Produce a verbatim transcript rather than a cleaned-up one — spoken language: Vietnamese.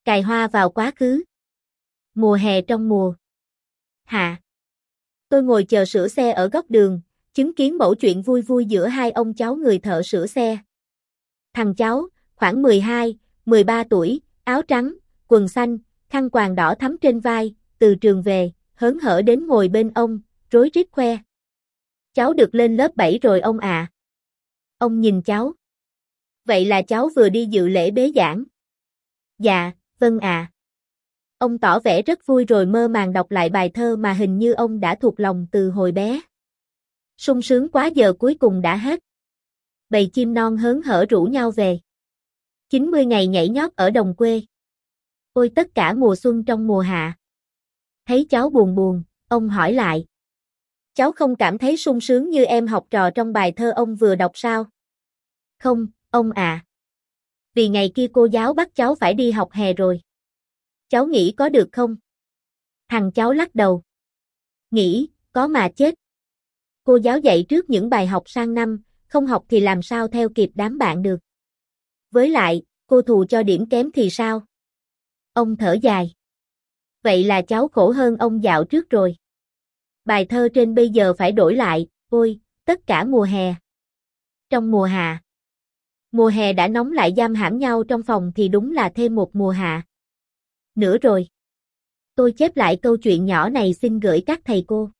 Cài hoa vào quá khứ. Mùa hè trong mùa hạ. Tôi ngồi chờ sửa xe ở góc đường, chứng kiến mẩu chuyện vui vui giữa hai ông cháu người thợ sửa xe. Thằng cháu, khoảng mười hai, mười ba tuổi, áo trắng, quần xanh, khăn quàng đỏ thắm trên vai, từ trường về, hớn hở đến ngồi bên ông, rối rít khoe. Cháu được lên lớp bảy rồi ông ạ. À. Ông nhìn cháu. Vậy là cháu vừa đi dự lễ bế giảng. Dạ, vâng ạ. À. Ông tỏ vẻ rất vui rồi mơ màng đọc lại bài thơ mà hình như ông đã thuộc lòng từ hồi bé. Sung sướng quá, giờ cuối cùng đã hết. Bầy chim non hớn hở rủ nhau về. chín mươi ngày nhảy nhót ở đồng quê. Ôi tất cả mùa xuân trong mùa hạ. Thấy cháu buồn buồn, ông hỏi lại. Cháu không cảm thấy sung sướng như em học trò trong bài thơ ông vừa đọc sao? Không, ông à. Vì ngày kia cô giáo bắt cháu phải đi học hè rồi. Cháu nghĩ có được không? Thằng cháu lắc đầu. Nghĩ, có mà chết. Cô giáo dạy trước những bài học sang năm, không học thì làm sao theo kịp đám bạn được. Với lại, cô thù cho điểm kém thì sao? Ông thở dài. Vậy là cháu khổ hơn ông dạo trước rồi. Bài thơ trên bây giờ phải đổi lại, ôi, tất cả mùa hè. Trong mùa hạ. Mùa hè đã nóng lại giam hãm nhau trong phòng thì đúng là thêm một mùa hạ. Nữa rồi. Tôi chép lại câu chuyện nhỏ này xin gửi các thầy cô.